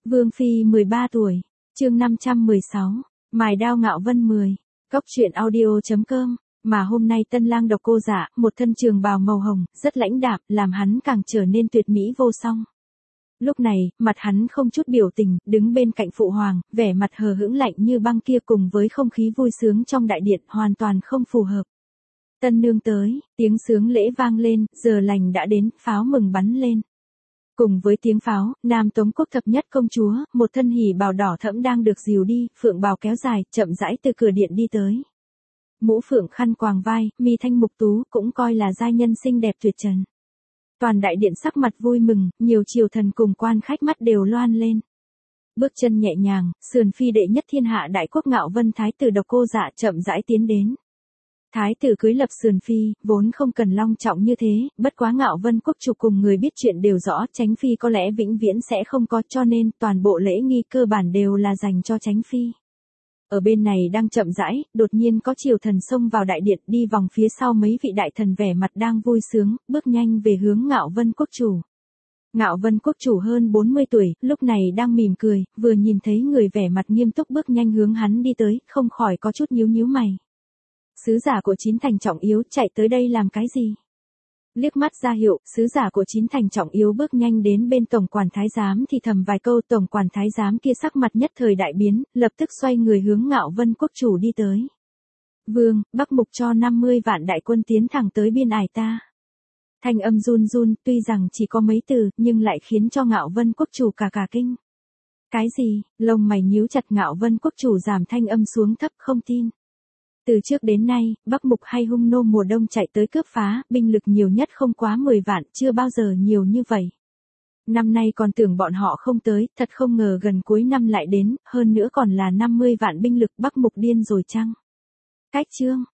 Vương Phi 13 tuổi, chương 516, mài đao Ngạo Vân 10, Cốc truyện audio.com, mà hôm nay tân lang độc cô dạ, một thân trường bào màu hồng, rất lãnh đạm, làm hắn càng trở nên tuyệt mỹ vô song. Lúc này, mặt hắn không chút biểu tình, đứng bên cạnh phụ hoàng, vẻ mặt hờ hững lạnh như băng kia cùng với không khí vui sướng trong đại điện hoàn toàn không phù hợp. Tân nương tới, tiếng sướng lễ vang lên, giờ lành đã đến, pháo mừng bắn lên. Cùng với tiếng pháo, Nam Tống Quốc thập nhất công chúa, một thân hỉ bào đỏ thẫm đang được dìu đi, phượng bào kéo dài, chậm rãi từ cửa điện đi tới. Mũ phượng khăn quàng vai, mi thanh mục tú, cũng coi là giai nhân xinh đẹp tuyệt trần. Toàn đại điện sắc mặt vui mừng, nhiều triều thần cùng quan khách mắt đều loan lên. Bước chân nhẹ nhàng, sườn phi đệ nhất thiên hạ đại quốc Ngạo Vân thái tử độc cô dạ chậm rãi tiến đến. Thái tử cưới lập sườn phi, vốn không cần long trọng như thế, bất quá Ngạo Vân quốc chủ cùng người biết chuyện đều rõ, Chánh phi có lẽ vĩnh viễn sẽ không có, cho nên toàn bộ lễ nghi cơ bản đều là dành cho Chánh phi. Ở bên này đang chậm rãi, đột nhiên có triều thần xông vào đại điện, đi vòng phía sau mấy vị đại thần vẻ mặt đang vui sướng, bước nhanh về hướng Ngạo Vân quốc chủ. Ngạo Vân quốc chủ hơn 40 tuổi, lúc này đang mỉm cười, vừa nhìn thấy người vẻ mặt nghiêm túc bước nhanh hướng hắn đi tới, không khỏi có chút nhíu nhíu mày. Sứ giả của Chín Thành Trọng Yếu chạy tới đây làm cái gì? Liếc mắt ra hiệu, sứ giả của Chín Thành Trọng Yếu bước nhanh đến bên tổng quản thái giám thì thầm vài câu, tổng quản thái giám kia sắc mặt nhất thời đại biến, lập tức xoay người hướng Ngạo Vân quốc chủ đi tới. Vương, Bắc Mục cho 50 vạn đại quân tiến thẳng tới biên ải ta. Thanh âm run run, tuy rằng chỉ có mấy từ, nhưng lại khiến cho Ngạo Vân quốc chủ cả kinh. Cái gì? Lông mày nhíu chặt, Ngạo Vân quốc chủ giảm thanh âm xuống thấp, không tin. Từ trước đến nay, Bắc Mục hay Hung nô mùa đông chạy tới cướp phá, binh lực nhiều nhất không quá 10 vạn, chưa bao giờ nhiều như vậy. Năm nay còn tưởng bọn họ không tới, thật không ngờ gần cuối năm lại đến, hơn nữa còn là 50 vạn binh lực, Bắc Mục điên rồi chăng? Cách chương,